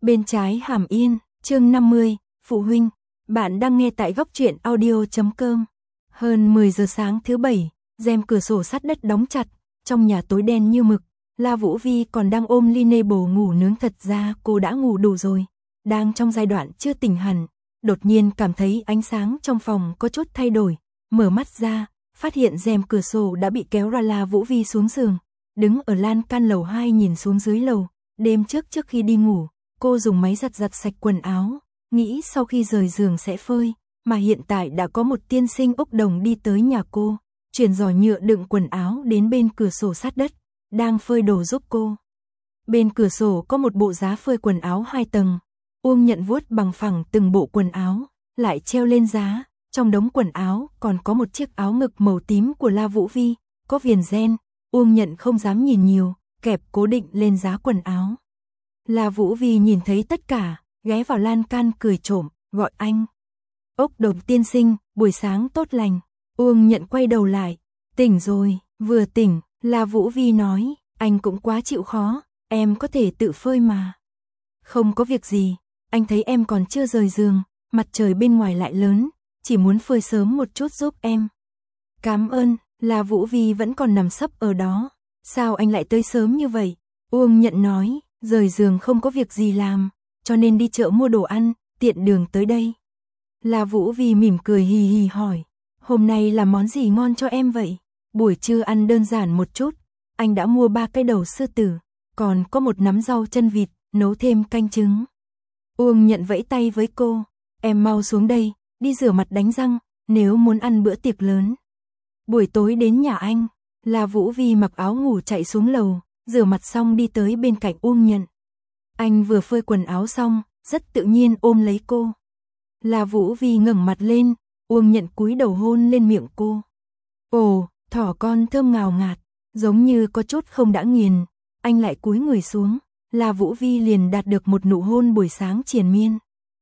Bên trái Hàm Yên, chương 50, Phụ huynh, bạn đang nghe tại góc truyện audio.com. Hơn 10 giờ sáng thứ Bảy, rèm cửa sổ sắt đất đóng chặt, trong nhà tối đen như mực, La Vũ Vi còn đang ôm ly nê bồ ngủ nướng, thật ra cô đã ngủ đủ rồi, đang trong giai đoạn chưa tỉnh hẳn, đột nhiên cảm thấy ánh sáng trong phòng có chút thay đổi, mở mắt ra, phát hiện rèm cửa sổ đã bị kéo ra. La Vũ Vi xuống giường, đứng ở lan can lầu 2 nhìn xuống dưới lầu, đêm trước khi đi ngủ, cô dùng máy giặt sạch quần áo, nghĩ sau khi rời giường sẽ phơi, mà hiện tại đã có một tiên sinh ốc đồng đi tới nhà cô, chuyển giỏ nhựa đựng quần áo đến bên cửa sổ sát đất, đang phơi đồ giúp cô. Bên cửa sổ có một bộ giá phơi quần áo 2 tầng, Uông Nhận vuốt bằng phẳng từng bộ quần áo, lại treo lên giá, trong đống quần áo còn có một chiếc áo ngực màu tím của La Vũ Vi, có viền ren, Uông Nhận không dám nhìn nhiều, kẹp cố định lên giá quần áo. La Vũ Vi nhìn thấy tất cả, ghé vào lan can cười trộm, gọi anh. Ốc đồng tiên sinh, buổi sáng tốt lành. Uông Nhận quay đầu lại, tỉnh rồi, vừa tỉnh, La Vũ Vi nói, anh cũng quá chịu khó, em có thể tự phơi mà. Không có việc gì, anh thấy em còn chưa rời giường, mặt trời bên ngoài lại lớn, chỉ muốn phơi sớm một chút giúp em. Cảm ơn. La Vũ Vi vẫn còn nằm sấp ở đó, sao anh lại tới sớm như vậy? Uông Nhận nói, rời giường không có việc gì làm, cho nên đi chợ mua đồ ăn, tiện đường tới đây. La Vũ Vi mỉm cười hì hì hỏi, hôm nay làm món gì ngon cho em vậy? Buổi trưa ăn đơn giản một chút, anh đã mua 3 cái đầu sư tử, còn có một nắm rau chân vịt, nấu thêm canh trứng. Uông Nhận vẫy tay với cô, em mau xuống đây, đi rửa mặt đánh răng, nếu muốn ăn bữa tiệc lớn. Buổi tối đến nhà anh, La Vũ Vi mặc áo ngủ chạy xuống lầu, rửa mặt xong đi tới bên cạnh Uông Nhận. Anh vừa phơi quần áo xong, rất tự nhiên ôm lấy cô. La Vũ Vi ngẩng mặt lên, Uông Nhận cúi đầu hôn lên miệng cô. Ồ, thỏ con thơm ngào ngạt, giống như có chút không đã nghiền. Anh lại cúi người xuống, La Vũ Vi liền đạt được một nụ hôn buổi sáng triền miên.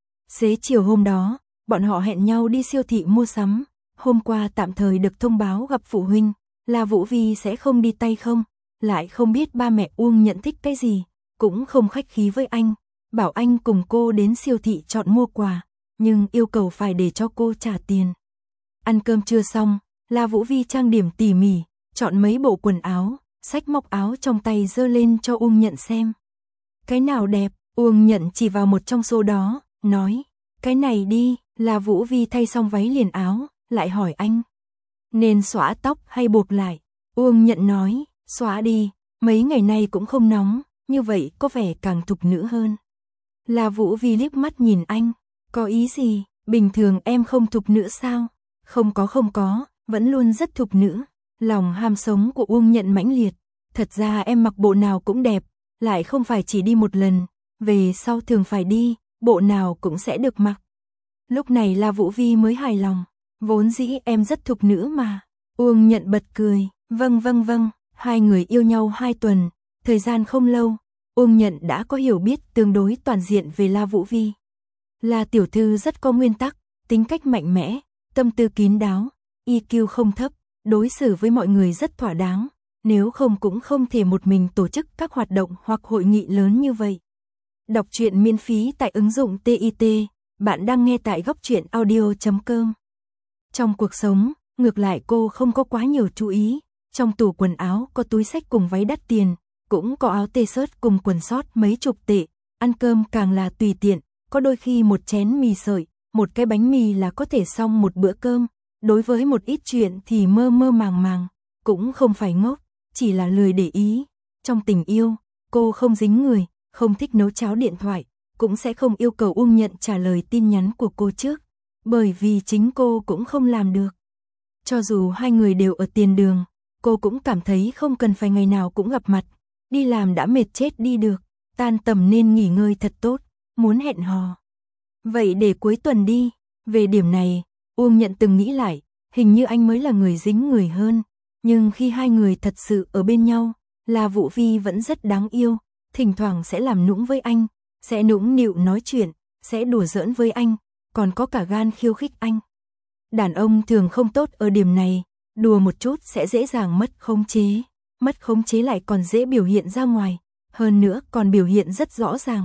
Xế chiều hôm đó, bọn họ hẹn nhau đi siêu thị mua sắm. Hôm qua tạm thời được thông báo gặp phụ huynh, La Vũ Vi sẽ không đi tay không, lại không biết ba mẹ Uông Nhận thích cái gì, cũng không khách khí với anh, bảo anh cùng cô đến siêu thị chọn mua quà, nhưng yêu cầu phải để cho cô trả tiền. Ăn cơm trưa xong, La Vũ Vi trang điểm tỉ mỉ, chọn mấy bộ quần áo, xách móc áo trong tay giơ lên cho Uông Nhận xem. Cái nào đẹp? Uông Nhận chỉ vào một trong số đó, nói, cái này đi. La Vũ Vi thay xong váy liền áo, lại hỏi anh, nên xõa tóc hay buộc lại? Uông Nhận nói, xõa đi, mấy ngày nay cũng không nóng, như vậy có vẻ càng thục nữ hơn. La Vũ Vi liếc mắt nhìn anh, có ý gì, bình thường em không thục nữ sao? Không có, vẫn luôn rất thục nữ. Lòng ham sống của Uông Nhận mãnh liệt, thật ra em mặc bộ nào cũng đẹp, lại không phải chỉ đi một lần, về sau thường phải đi, bộ nào cũng sẽ được mặc. Lúc này La Vũ Vi mới hài lòng, vốn dĩ em rất thục nữ mà. Uông Nhận bật cười, vâng, hai người yêu nhau 2 tuần, thời gian không lâu, Uông Nhận đã có hiểu biết tương đối toàn diện về La Vũ Vi. La tiểu thư rất có nguyên tắc, tính cách mạnh mẽ, tâm tư kín đáo, EQ không thấp, đối xử với mọi người rất thỏa đáng, nếu không cũng không thể một mình tổ chức các hoạt động hoặc hội nghị lớn như vậy. Đọc truyện miễn phí tại ứng dụng TIT, bạn đang nghe tại góc truyện audio.com. Trong cuộc sống, ngược lại cô không có quá nhiều chú ý, trong tủ quần áo có túi xách cùng váy đắt tiền, cũng có áo t-shirt cùng quần sót mấy chục tệ, ăn cơm càng là tùy tiện, có đôi khi một chén mì sợi, một cái bánh mì là có thể xong một bữa cơm, đối với một ít chuyện thì mơ màng, cũng không phải ngốc, chỉ là lười để ý. Trong tình yêu, cô không dính người, không thích nấu cháo điện thoại, cũng sẽ không yêu cầu Uông Nhận trả lời tin nhắn của cô trước, bởi vì chính cô cũng không làm được. Cho dù hai người đều ở tiền đường, cô cũng cảm thấy không cần phải ngày nào cũng gặp mặt, đi làm đã mệt chết đi được, tan tầm nên nghỉ ngơi thật tốt, muốn hẹn hò. Vậy để cuối tuần đi, về điểm này, Uông Nhận từng nghĩ lại, hình như anh mới là người dính người hơn, nhưng khi hai người thật sự ở bên nhau, La Vũ Vi vẫn rất đáng yêu, thỉnh thoảng sẽ làm nũng với anh, sẽ nũng nịu nói chuyện, sẽ đùa giỡn với anh, còn có cả gan khiêu khích anh. Đàn ông thường không tốt ở điểm này, đùa một chút sẽ dễ dàng mất khống chế lại còn dễ biểu hiện ra ngoài, hơn nữa còn biểu hiện rất rõ ràng.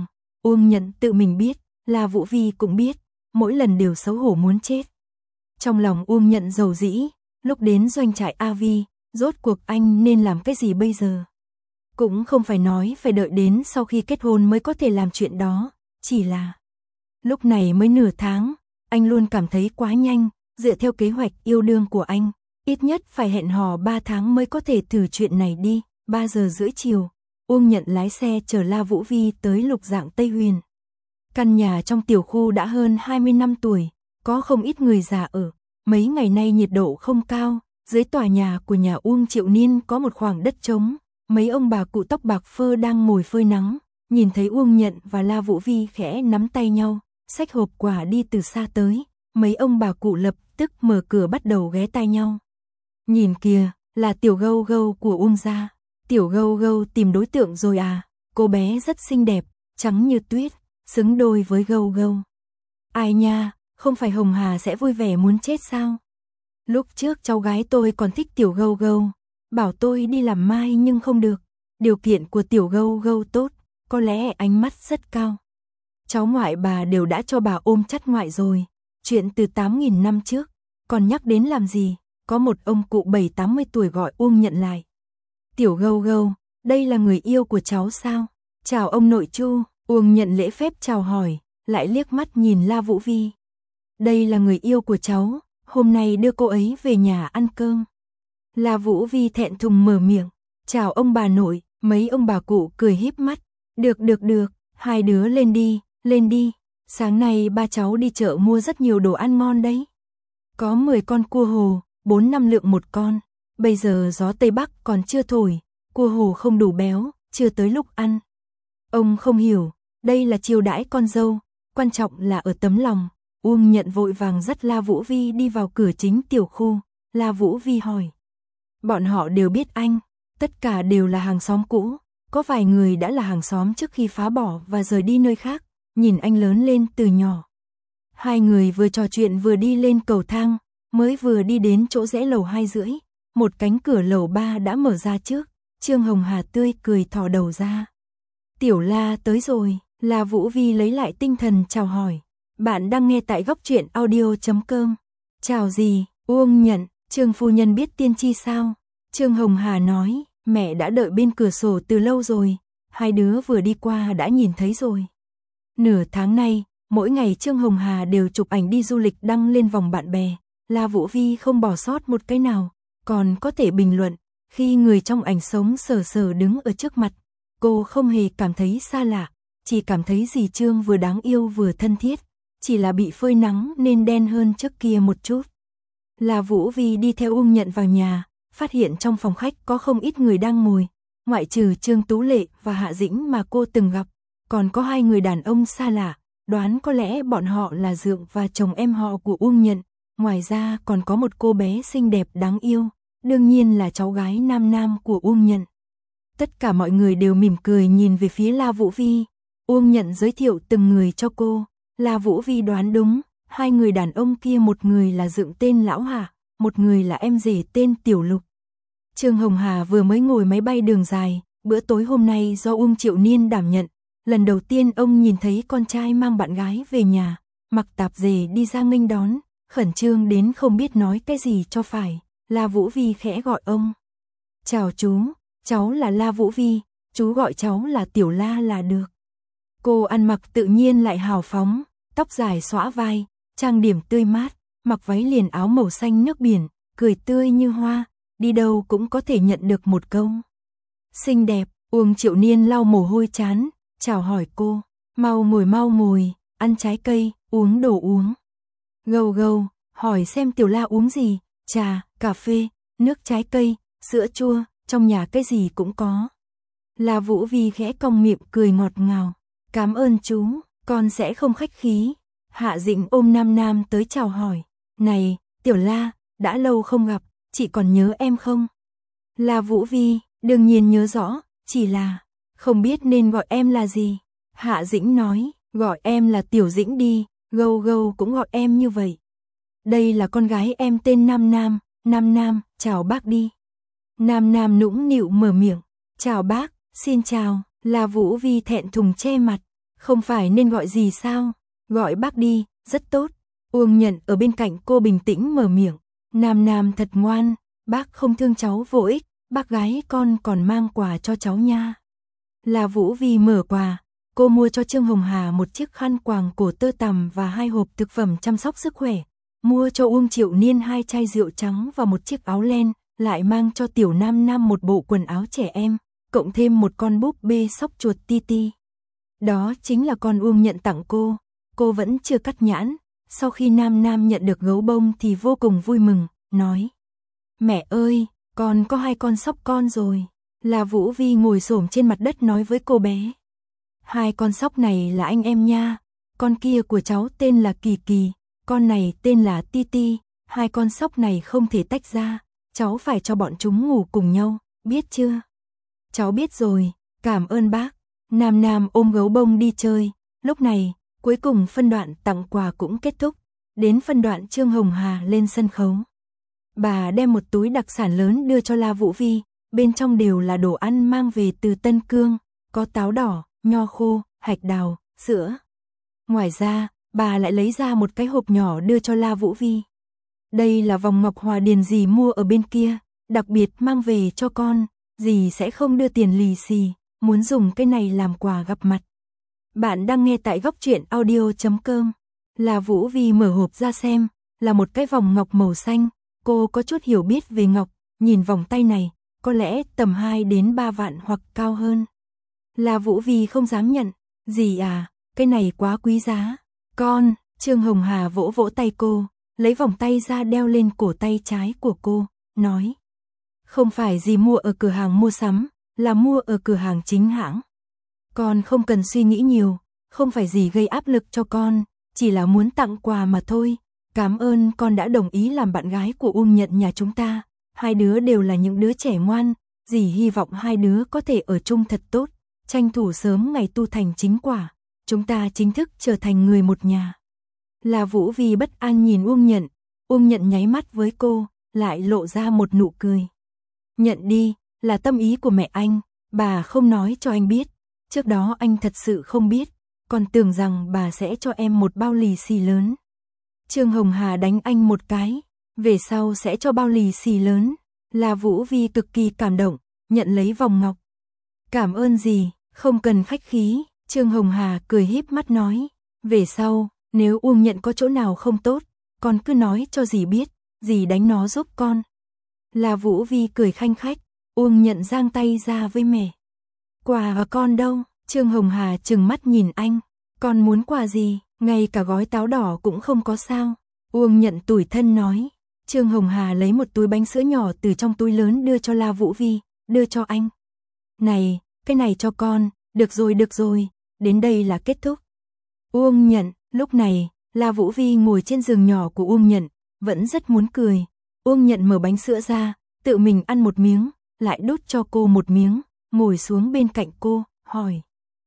Uông Nhận tự mình biết, La Vũ Vi cũng biết, mỗi lần đều xấu hổ muốn chết. Trong lòng Uông Nhận dầu dĩ, lúc đến doanh trại A Vi, rốt cuộc anh nên làm cái gì bây giờ? Cũng không phải nói phải đợi đến sau khi kết hôn mới có thể làm chuyện đó, chỉ là lúc này mới nửa tháng, anh luôn cảm thấy quá nhanh, dựa theo kế hoạch yêu đương của anh, ít nhất phải hẹn hò 3 tháng mới có thể thử chuyện này đi. 3 giờ rưỡi chiều, Uông Nhận lái xe chở La Vũ Vi tới Lục Dạng Tây Huyền. Căn nhà trong tiểu khu đã hơn 20 năm tuổi, có không ít người già ở. Mấy ngày nay nhiệt độ không cao, dưới tòa nhà của nhà Uông Triệu Niên có một khoảng đất trống. Mấy ông bà cụ tóc bạc phơ đang ngồi phơi nắng, nhìn thấy Uông Nhận và La Vũ Vi khẽ nắm tay nhau, xách hộp quà đi từ xa tới. Mấy ông bà cụ lập tức mở cửa bắt đầu ghé tai nhau. Nhìn kìa, là tiểu gâu gâu của Uông gia. Tiểu gâu gâu tìm đối tượng rồi à, cô bé rất xinh đẹp, trắng như tuyết, xứng đôi với gâu gâu. Ai nha, không phải Hồng Hà sẽ vui vẻ muốn chết sao? Lúc trước cháu gái tôi còn thích tiểu gâu gâu, bảo tôi đi làm mai nhưng không được. Điều kiện của tiểu gâu gâu tốt, có lẽ ánh mắt rất cao. Cháu ngoại bà đều đã cho bà ôm chắt ngoại rồi, chuyện từ 8.000 năm trước, còn nhắc đến làm gì? Có một ông cụ 70-80 tuổi gọi Uông Nhận lại. Tiểu gâu gâu, đây là người yêu của cháu sao? Chào ông nội Chu. Uông Nhận lễ phép chào hỏi, lại liếc mắt nhìn La Vũ Vi. Đây là người yêu của cháu, hôm nay đưa cô ấy về nhà ăn cơm. La Vũ Vi thẹn thùng mở miệng, chào ông bà nội. Mấy ông bà cụ cười híp mắt. Được, hai đứa lên đi. Sáng nay ba cháu đi chợ mua rất nhiều đồ ăn ngon đấy. Có 10 con cua hồ, 4-5 lượng một con. Bây giờ gió Tây Bắc còn chưa thổi, cua hồ không đủ béo, chưa tới lúc ăn. Ông không hiểu, đây là chiêu đãi con dâu, quan trọng là ở tấm lòng. Uông Nhận vội vàng dắt La Vũ Vi đi vào cửa chính tiểu khu. La Vũ Vi hỏi. Bọn họ đều biết anh, tất cả đều là hàng xóm cũ, có vài người đã là hàng xóm trước khi phá bỏ và rời đi nơi khác, nhìn anh lớn lên từ nhỏ. Hai người vừa trò chuyện vừa đi lên cầu thang, mới vừa đi đến chỗ rẽ lầu 2 rưỡi, một cánh cửa lầu 3 đã mở ra trước, Trương Hồng Hà tươi cười thò đầu ra. Tiểu La tới rồi, La Vũ Vi lấy lại tinh thần chào hỏi. Bạn đang nghe tại góc truyện audio.com. Chào gì, Uông Nhận, Trương phu nhân biết tiên tri sao? Trương Hồng Hà nói, mẹ đã đợi bên cửa sổ từ lâu rồi, hai đứa vừa đi qua đã nhìn thấy rồi. Nửa tháng nay, mỗi ngày Trương Hồng Hà đều chụp ảnh đi du lịch đăng lên vòng bạn bè, La Vũ Vi không bỏ sót một cái nào, còn có thể bình luận, khi người trong ảnh sống sờ sờ đứng ở trước mặt, cô không hề cảm thấy xa lạ, chỉ cảm thấy dì Trương vừa đáng yêu vừa thân thiết, chỉ là bị phơi nắng nên đen hơn trước kia một chút. La Vũ Vi đi theo Uông Nhận vào nhà, phát hiện trong phòng khách có không ít người đang ngồi, ngoại trừ Trương Tú Lệ và Hạ Dĩnh mà cô từng gặp, còn có hai người đàn ông xa lạ, đoán có lẽ bọn họ là Dượng và chồng em họ của Uông Nhận, ngoài ra còn có một cô bé xinh đẹp đáng yêu, đương nhiên là cháu gái Nam Nam của Uông Nhận. Tất cả mọi người đều mỉm cười nhìn về phía La Vũ Vi, Uông Nhận giới thiệu từng người cho cô, La Vũ Vi đoán đúng, hai người đàn ông kia một người là Dượng tên Lão Hà, một người là em rể tên Tiểu Lục. Trương Hồng Hà vừa mới ngồi máy bay đường dài, bữa tối hôm nay do Uông Triệu Niên đảm nhận, lần đầu tiên ông nhìn thấy con trai mang bạn gái về nhà, mặc tạp dề đi ra nghênh đón, khẩn trương đến không biết nói cái gì cho phải. La Vũ Vi khẽ gọi ông. Chào chú, cháu là La Vũ Vi, chú gọi cháu là Tiểu La là được. Cô ăn mặc tự nhiên lại hào phóng, tóc dài xõa vai, trang điểm tươi mát, mặc váy liền áo màu xanh nước biển, cười tươi như hoa, đi đâu cũng có thể nhận được một câu. Xinh đẹp, Uông Triệu Niên lau mồ hôi chán, chào hỏi cô, mau ngồi, ăn trái cây, uống đồ uống. Gâu gâu, hỏi xem Tiểu La uống gì, trà, cà phê, nước trái cây, sữa chua, trong nhà cái gì cũng có. La Vũ Vi khẽ cong miệng cười ngọt ngào, cảm ơn chú, con sẽ không khách khí. Hạ Dĩnh ôm Nam Nam tới chào hỏi, này, Tiểu La, đã lâu không gặp, chị còn nhớ em không? La Vũ Vi, đương nhiên nhớ rõ, chỉ là không biết nên gọi em là gì. Hạ Dĩnh nói, gọi em là Tiểu Dĩnh đi, gâu gâu cũng gọi em như vậy. Đây là con gái em tên Nam Nam, Nam Nam, chào bác đi. Nam Nam nũng nịu mở miệng, chào bác, xin chào. La Vũ Vi thẹn thùng che mặt, Không phải nên gọi gì sao? Gọi bác đi, rất tốt. Uông Nhận ở bên cạnh cô bình tĩnh mở miệng. Nam Nam thật ngoan, bác không thương cháu vô ích, bác gái con còn mang quà cho cháu nha. La Vũ Vi mở quà, cô mua cho Trương Hồng Hà một chiếc khăn quàng cổ tơ tằm và 2 hộp thực phẩm chăm sóc sức khỏe. Mua cho Uông Triệu Niên 2 chai rượu trắng và một chiếc áo len, lại mang cho Tiểu Nam Nam một bộ quần áo trẻ em, cộng thêm một con búp bê sóc chuột Titi. Đó chính là con Uông Nhận tặng cô vẫn chưa cắt nhãn. Sau khi Nam Nam nhận được gấu bông thì vô cùng vui mừng, nói: Mẹ ơi, con có 2 con sóc con rồi. La Vũ Vi ngồi xổm trên mặt đất nói với cô bé: 2 con sóc này là anh em nha, con kia của cháu tên là Kỳ Kỳ, con này tên là Titi, 2 con sóc này không thể tách ra, cháu phải cho bọn chúng ngủ cùng nhau, biết chưa? Cháu biết rồi, cảm ơn bác. Nam Nam ôm gấu bông đi chơi. Lúc này, cuối cùng phân đoạn tặng quà cũng kết thúc, đến phân đoạn Trương Hồng Hà lên sân khấu. Bà đem một túi đặc sản lớn đưa cho La Vũ Vi, bên trong đều là đồ ăn mang về từ Tân Cương, có táo đỏ, nho khô, hạch đào, sữa. Ngoài ra, bà lại lấy ra một cái hộp nhỏ đưa cho La Vũ Vi. Đây là vòng ngọc hòa điền dì mua ở bên kia, đặc biệt mang về cho con, dì sẽ không đưa tiền lì xì, muốn dùng cái này làm quà gặp mặt. Bạn đang nghe tại góc truyện audio.com. La Vũ Vi mở hộp ra xem, là một cái vòng ngọc màu xanh, cô có chút hiểu biết về ngọc, nhìn vòng tay này, có lẽ tầm 2 đến 3 vạn hoặc cao hơn. La Vũ Vi không dám nhận, dì à, cái này quá quý giá. Con, Trương Hồng Hà vỗ vỗ tay cô, lấy vòng tay ra đeo lên cổ tay trái của cô, nói: Không phải dì mua ở cửa hàng mua sắm, là mua ở cửa hàng chính hãng. Con không cần suy nghĩ nhiều, không phải dì gây áp lực cho con, chỉ là muốn tặng quà mà thôi. Cảm ơn con đã đồng ý làm bạn gái của Uông Nhận nhà chúng ta, 2 đứa đều là những đứa trẻ ngoan, dì hy vọng 2 đứa có thể ở chung thật tốt, tranh thủ sớm ngày tu thành chính quả, chúng ta chính thức trở thành người một nhà. La Vũ Vi bất an nhìn Uông Nhận nháy mắt với cô, lại lộ ra một nụ cười. Nhận đi, là tâm ý của mẹ anh, bà không nói cho anh biết, trước đó anh thật sự không biết, còn tưởng rằng bà sẽ cho em một bao lì xì lớn. Trương Hồng Hà đánh anh một cái, về sau sẽ cho bao lì xì lớn. La Vũ Vi cực kỳ cảm động, nhận lấy vòng ngọc. Cảm ơn dì, không cần khách khí. Trương Hồng Hà cười híp mắt nói, về sau, nếu Uông Nhận có chỗ nào không tốt, con cứ nói cho dì biết, dì đánh nó giúp con. La Vũ Vi cười khanh khách, Uông Nhận giang tay ra với mẹ. Quà và con đâu? Trương Hồng Hà trừng mắt nhìn anh, con muốn quà gì? Ngay cả gói táo đỏ cũng không có sao. Uông Nhận tủi thân nói. Trương Hồng Hà lấy một túi bánh sữa nhỏ từ trong túi lớn đưa cho La Vũ Vi, đưa cho anh. Này, cái này cho con, được rồi, đến đây là kết thúc. Uông Nhận, lúc này, La Vũ Vi ngồi trên giường nhỏ của Uông Nhận, vẫn rất muốn cười. Uông Nhận mở bánh sữa ra, tự mình ăn một miếng, lại đút cho cô một miếng, ngồi xuống bên cạnh cô, hỏi.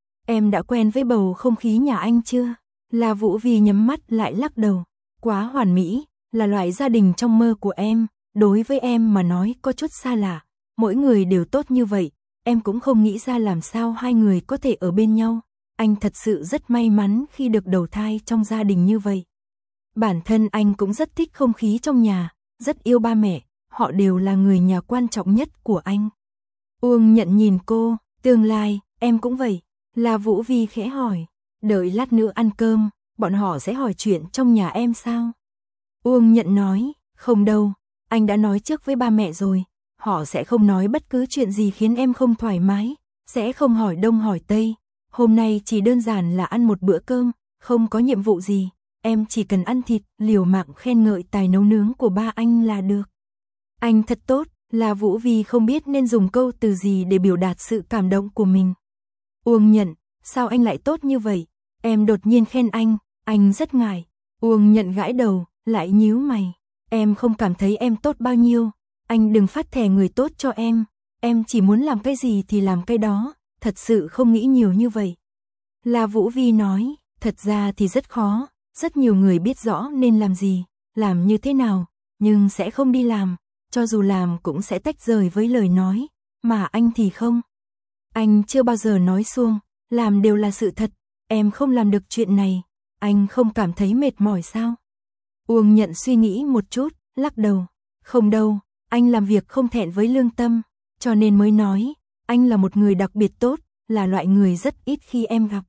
Em đã quen với bầu không khí nhà anh chưa? La Vũ Vi nhắm mắt lại lắc đầu. Quá hoàn mỹ, là loại gia đình trong mơ của em, đối với em mà nói có chút xa lạ. Mỗi người đều tốt như vậy, em cũng không nghĩ ra làm sao 2 người có thể ở bên nhau. Anh thật sự rất may mắn khi được đầu thai trong gia đình như vậy. Bản thân anh cũng rất thích không khí trong nhà, rất yêu ba mẹ, họ đều là người nhà quan trọng nhất của anh. Uông Nhận nhìn cô, tương lai, em cũng vậy. La Vũ Vi khẽ hỏi, đợi lát nữa ăn cơm, bọn họ sẽ hỏi chuyện trong nhà em sao? Uông Nhận nói, không đâu, anh đã nói trước với ba mẹ rồi, họ sẽ không nói bất cứ chuyện gì khiến em không thoải mái, sẽ không hỏi đông hỏi tây. Hôm nay chỉ đơn giản là ăn một bữa cơm, không có nhiệm vụ gì, em chỉ cần ăn thịt, liều mạng khen ngợi tài nấu nướng của ba anh là được. Anh thật tốt. La Vũ Vi không biết nên dùng câu từ gì để biểu đạt sự cảm động của mình. Uông Nhận, sao anh lại tốt như vậy? Em đột nhiên khen anh rất ngại. Uông Nhận gãi đầu, lại nhíu mày. Em không cảm thấy em tốt bao nhiêu, anh đừng phát thẻ người tốt cho em chỉ muốn làm cái gì thì làm cái đó, thật sự không nghĩ nhiều như vậy. La Vũ Vi nói, thật ra thì rất khó, rất nhiều người biết rõ nên làm gì, làm như thế nào, nhưng sẽ không đi làm. Cho dù làm cũng sẽ tách rời với lời nói, mà anh thì không. Anh chưa bao giờ nói suông, làm đều là sự thật, em không làm được chuyện này, anh không cảm thấy mệt mỏi sao? Uông Nhận suy nghĩ một chút, lắc đầu. Không đâu, anh làm việc không thẹn với lương tâm, cho nên mới nói, anh là một người đặc biệt tốt, là loại người rất ít khi em gặp.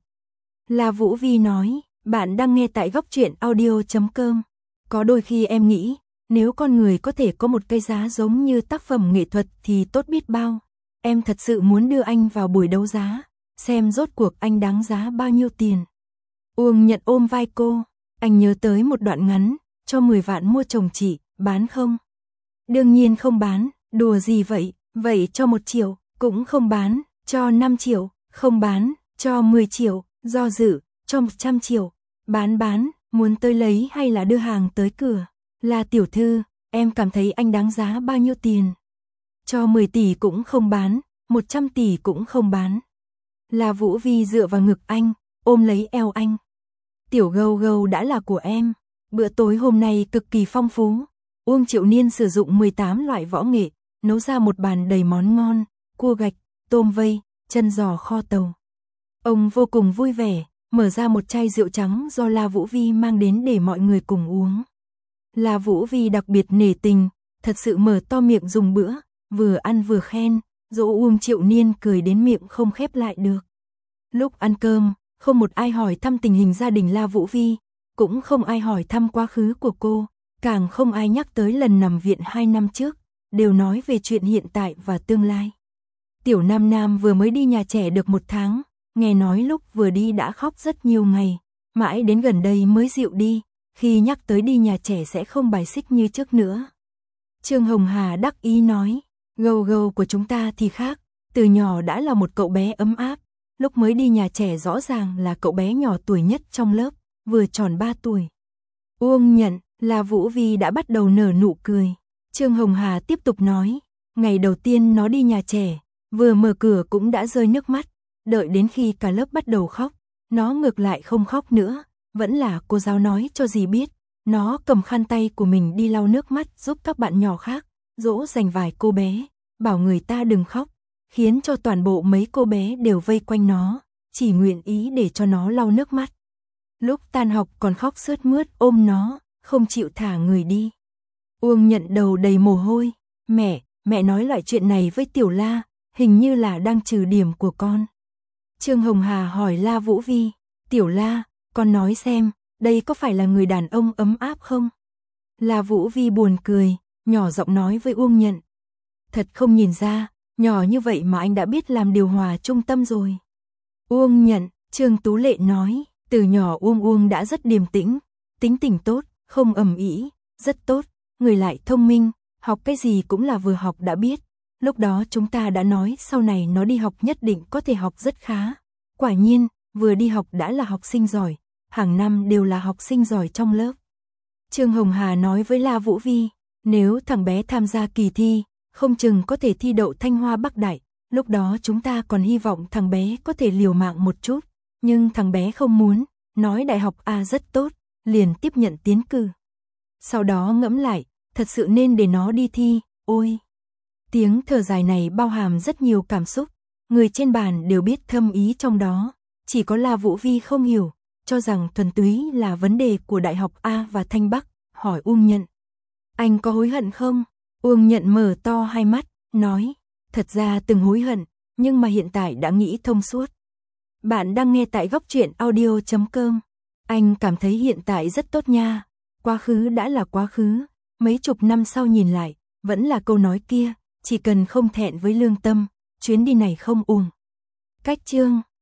La Vũ Vi nói, bạn đang nghe tại góc truyện audio.com. Có đôi khi em nghĩ, nếu con người có thể có một cái giá giống như tác phẩm nghệ thuật thì tốt biết bao. Em thật sự muốn đưa anh vào buổi đấu giá, xem rốt cuộc anh đáng giá bao nhiêu tiền. Uông Nhận ôm vai cô, anh nhớ tới một đoạn ngắn, cho 10 vạn mua chồng chị, bán không? Đương nhiên không bán, đùa gì vậy, vậy cho 1 triệu, cũng không bán, cho 5 triệu, không bán, cho 10 triệu, do dự, cho 100 triệu, bán, muốn tới lấy hay là đưa hàng tới cửa? Là tiểu thư, em cảm thấy anh đáng giá bao nhiêu tiền? Cho 10 tỷ cũng không bán, 100 tỷ cũng không bán. La Vũ Vi dựa vào ngực anh, ôm lấy eo anh. Tiểu Gâu Gâu đã là của em. Bữa tối hôm nay cực kỳ phong phú. Uông Triệu Niên sử dụng 18 loại võ nghệ, nấu ra một bàn đầy món ngon, cua gạch, tôm vây, chân giò kho tàu. Ông vô cùng vui vẻ, mở ra một chai rượu trắng do La Vũ Vi mang đến để mọi người cùng uống. La Vũ Vi đặc biệt nể tình, thật sự mở to miệng dùng bữa, vừa ăn vừa khen, dỗ Uông Triệu Niên cười đến miệng không khép lại được. Lúc ăn cơm, không một ai hỏi thăm tình hình gia đình La Vũ Vi, cũng không ai hỏi thăm quá khứ của cô, càng không ai nhắc tới lần nằm viện 2 năm trước, đều nói về chuyện hiện tại và tương lai. Tiểu Nam Nam vừa mới đi nhà trẻ được 1 tháng, nghe nói lúc vừa đi đã khóc rất nhiều ngày, mãi đến gần đây mới dịu đi, khi nhắc tới đi nhà trẻ sẽ không bài xích như trước nữa. Trương Hồng Hà đắc ý nói, Gâu Gâu của chúng ta thì khác, từ nhỏ đã là một cậu bé ấm áp, lúc mới đi nhà trẻ rõ ràng là cậu bé nhỏ tuổi nhất trong lớp, vừa tròn 3 tuổi. Uông Nhận, La Vũ Vi đã bắt đầu nở nụ cười. Trương Hồng Hà tiếp tục nói, ngày đầu tiên nó đi nhà trẻ, vừa mở cửa cũng đã rơi nước mắt, đợi đến khi cả lớp bắt đầu khóc, nó ngược lại không khóc nữa, vẫn là cô giáo nói cho dì biết, nó cầm khăn tay của mình đi lau nước mắt giúp các bạn nhỏ khác, dỗ dành vài cô bé, bảo người ta đừng khóc, khiến cho toàn bộ mấy cô bé đều vây quanh nó, chỉ nguyện ý để cho nó lau nước mắt. Lúc tan học còn khóc sướt mướt ôm nó, không chịu thả người đi. Uông Nhận đầu đầy mồ hôi, mẹ nói loại chuyện này với Tiểu La, hình như là đang trừ điểm của con. Trương Hồng Hà hỏi La Vũ Vi, Tiểu La, con nói xem, đây có phải là người đàn ông ấm áp không? La Vũ Vi buồn cười, nhỏ giọng nói với Uông Nhận. Thật không nhìn ra, nhỏ như vậy mà anh đã biết làm điều hòa trung tâm rồi. Uông Nhận, Trương Tú Lệ nói, từ nhỏ Uông đã rất điềm tĩnh, tính tình tốt, không ầm ĩ, rất tốt, người lại thông minh, học cái gì cũng là vừa học đã biết. Lúc đó chúng ta đã nói sau này nó đi học nhất định có thể học rất khá. Quả nhiên, vừa đi học đã là học sinh giỏi, hàng năm đều là học sinh giỏi trong lớp. Trương Hồng Hà nói với La Vũ Vi, nếu thằng bé tham gia kỳ thi, không chừng có thể thi đậu Thanh Hoa Bắc Đại, lúc đó chúng ta còn hy vọng thằng bé có thể liều mạng một chút, nhưng thằng bé không muốn, nói đại học A rất tốt, liền tiếp nhận tiến cử. Sau đó ngẫm lại, thật sự nên để nó đi thi, ôi. Tiếng thở dài này bao hàm rất nhiều cảm xúc, người trên bàn đều biết thâm ý trong đó, chỉ có La Vũ Vi không hiểu, cho rằng thuần túy là vấn đề của Đại học A và Thanh Bắc, hỏi Uông Nhận. Anh có hối hận không? Uông Nhận mở to hai mắt, nói, thật ra từng hối hận, nhưng mà hiện tại đã nghĩ thông suốt. Bạn đang nghe tại góc truyện audio.com. Anh cảm thấy hiện tại rất tốt nha, quá khứ đã là quá khứ, mấy chục năm sau nhìn lại, vẫn là câu nói kia, chỉ cần không thẹn với lương tâm, chuyến đi này không uổng. Cách chương